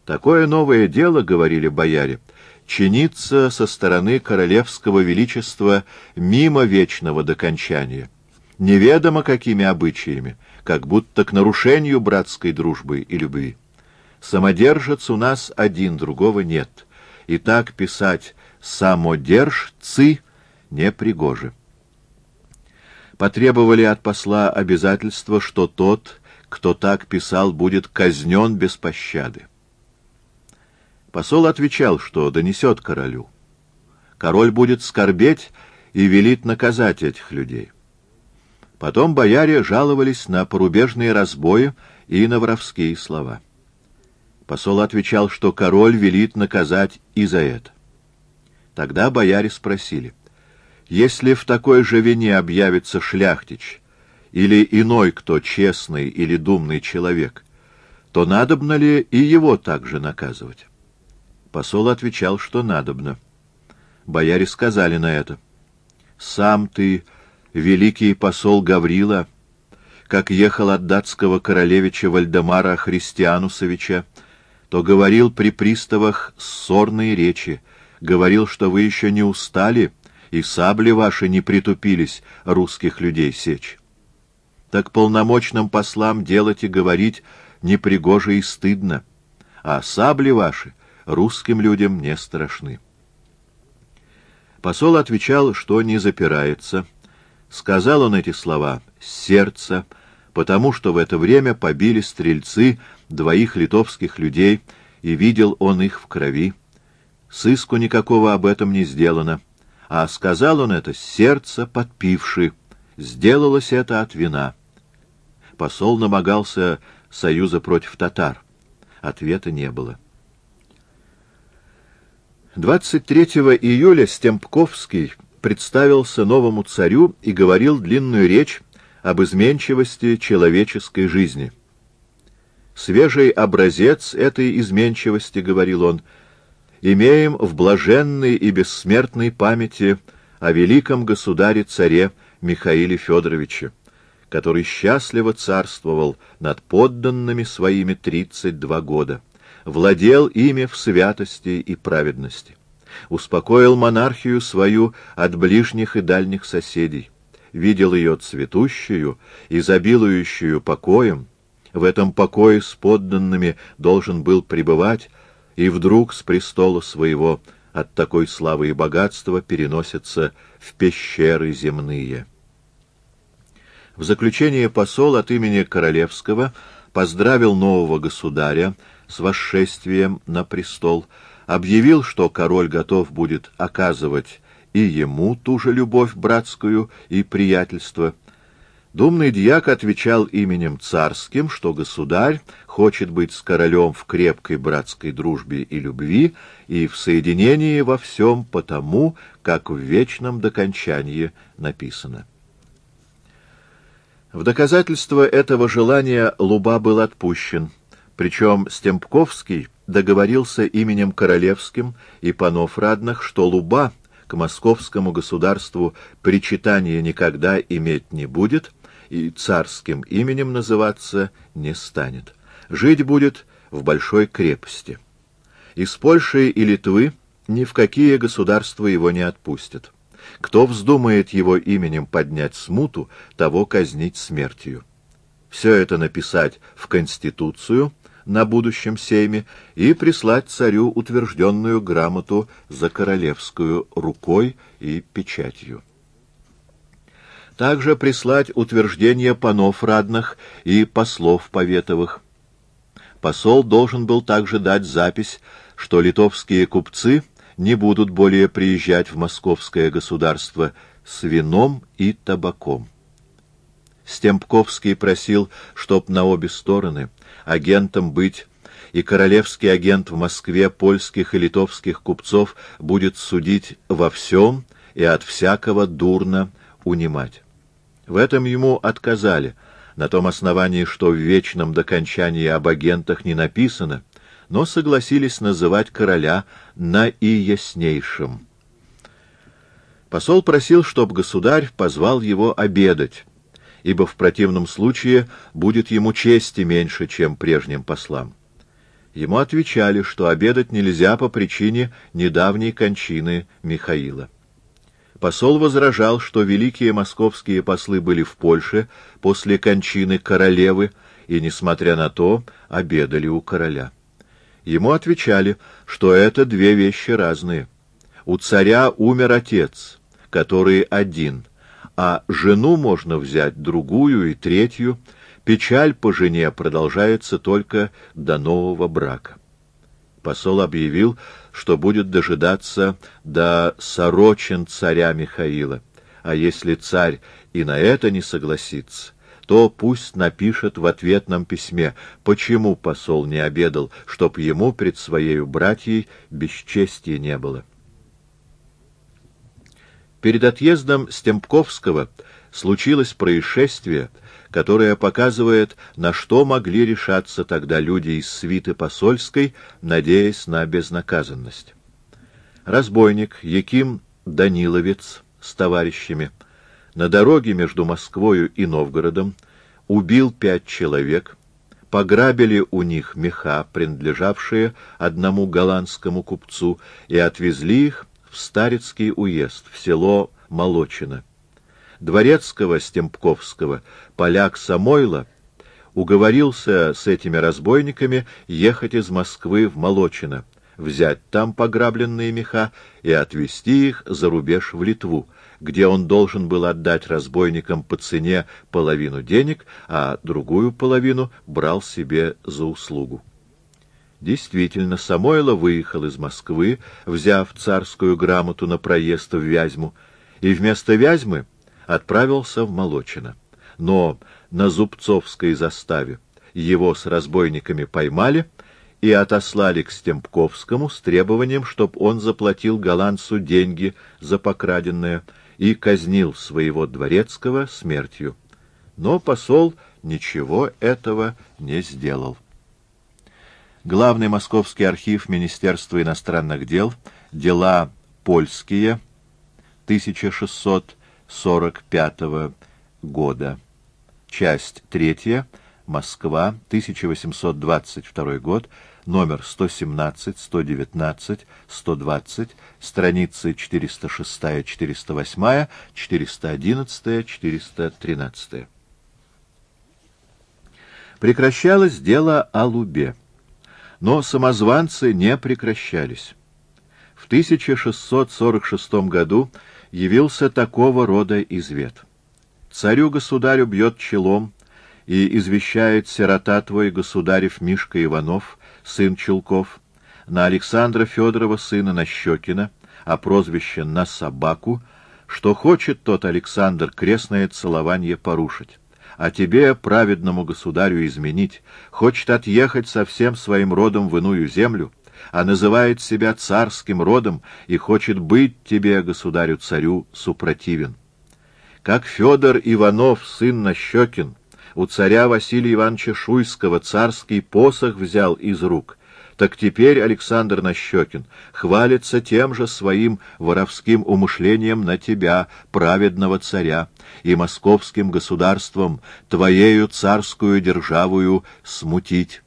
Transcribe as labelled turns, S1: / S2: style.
S1: Такое новое дело, говорили бояре, чинится со стороны королевского величества мимо вечного докончания, неведомо какими обычаями, как будто к нарушению братской дружбы и любви. Самодержец у нас один, другого нет, и так писать «самодержцы» непригоже. Потребовали от посла обязательства, что тот, кто так писал, будет казнен без пощады. Посол отвечал, что донесет королю. Король будет скорбеть и велит наказать этих людей. Потом бояре жаловались на порубежные разбои и на воровские слова. Посол отвечал, что король велит наказать и за это. Тогда бояре спросили: если в такой же вине объявится шляхтич или иной кто честный или думный человек, то надобно ли и его также наказывать? Посол отвечал, что надобно. Бояре сказали на это: сам ты, великий посол Гаврила, как ехал от датского королевича Вальдемара Христианусовича, то говорил при приставах ссорные речи, говорил, что вы еще не устали, и сабли ваши не притупились русских людей сечь. Так полномочным послам делать и говорить непригоже и стыдно, а сабли ваши русским людям не страшны. Посол отвечал, что не запирается. Сказал он эти слова с сердца, потому что в это время побили стрельцы двоих литовских людей, и видел он их в крови. Сыску никакого об этом не сделано, а сказал он это с сердца, подпивши. Сделалось это от вина. Посол намогался союза против татар. Ответа не было. 23 июля Стемпковский представился новому царю и говорил длинную речь об изменчивости человеческой жизни. «Свежий образец этой изменчивости, — говорил он, — имеем в блаженной и бессмертной памяти о великом государе-царе Михаиле Федоровиче, который счастливо царствовал над подданными своими 32 года, владел ими в святости и праведности, успокоил монархию свою от ближних и дальних соседей, видел ее цветущую, изобилующую покоем, в этом покое с подданными должен был пребывать, и вдруг с престола своего от такой славы и богатства переносится в пещеры земные». В заключение посол от имени Королевского поздравил нового государя с восшествием на престол, объявил, что король готов будет оказывать и ему ту же любовь братскую и приятельство. Думный дьяк отвечал именем царским, что государь хочет быть с королем в крепкой братской дружбе и любви и в соединении во всем потому, как в вечном докончании написано. В доказательство этого желания Луба был отпущен, причем Стемпковский договорился именем королевским и панов радных, что Луба к московскому государству причитания никогда иметь не будет и царским именем называться не станет. Жить будет в большой крепости. Из Польши и Литвы ни в какие государства его не отпустят. Кто вздумает его именем поднять смуту, того казнить смертью. Все это написать в Конституцию на будущем сейме и прислать царю утвержденную грамоту за королевскую рукой и печатью. Также прислать утверждение панов радных и послов поветовых. Посол должен был также дать запись, что литовские купцы не будут более приезжать в московское государство с вином и табаком. Стемпковский просил, чтоб на обе стороны агентом быть, и королевский агент в Москве польских и литовских купцов будет судить во всем и от всякого дурно унимать. В этом ему отказали, на том основании, что в вечном докончании об агентах не написано, но согласились называть короля наияснейшим. Посол просил, чтоб государь позвал его обедать, ибо в противном случае будет ему чести меньше, чем прежним послам. Ему отвечали, что обедать нельзя по причине недавней кончины Михаила. Посол возражал, что великие московские послы были в Польше после кончины королевы и, несмотря на то, обедали у короля. Ему отвечали, что это две вещи разные. У царя умер отец, который один, а жену можно взять другую и третью. Печаль по жене продолжается только до нового брака. Посол объявил, что будет дожидаться до сорочин царя Михаила, а если царь и на это не согласится, то пусть напишет в ответном письме, почему посол не обедал, чтоб ему пред своею братьей бесчестия не было. Перед отъездом Стемпковского случилось происшествие, которое показывает, на что могли решаться тогда люди из свиты посольской, надеясь на безнаказанность. Разбойник Яким Даниловец с товарищами на дороге между Москвою и Новгородом убил 5 человек, пограбили у них меха, принадлежавшие одному голландскому купцу, и отвезли их в Старицкий уезд, в село Молочино. Дворецкого Стемпковского поляк Самойла уговорился с этими разбойниками ехать из Москвы в Молочино, взять там пограбленные меха и отвезти их за рубеж в Литву, где он должен был отдать разбойникам по цене половину денег, а другую половину брал себе за услугу. Действительно, Самойло выехал из Москвы, взяв царскую грамоту на проезд в Вязьму, и вместо Вязьмы отправился в Молочино. Но на Зубцовской заставе его с разбойниками поймали и отослали к Стемпковскому с требованием, чтоб он заплатил голландцу деньги за покраденное и казнил своего дворецкого смертью. Но посол ничего этого не сделал. Главный московский архив Министерства иностранных дел, дела польские, 1645 года. Часть 3. Москва, 1822 год, номер 117, 119, 120, страницы 406, 408, 411, 413. Прекращалось дело о Лубе, но самозванцы не прекращались. В 1646 году явился такого рода извет. Царю-государю бьет челом и извещает сирота твой, государев Мишка Иванов, сын Чулков, на Александра Федорова, сына Нащекина, а прозвище на собаку, что хочет тот Александр крестное целование порушить, а тебе, праведному государю, изменить, хочет отъехать со всем своим родом в иную землю, а называет себя царским родом и хочет быть тебе, государю-царю, супротивен. Как Федор Иванов, сын Нащекин, у царя Василия Ивановича Шуйского царский посох взял из рук, так теперь Александр Нащекин хвалится тем же своим воровским умышлением на тебя, праведного царя, и московским государством твоею царскую державую смутить.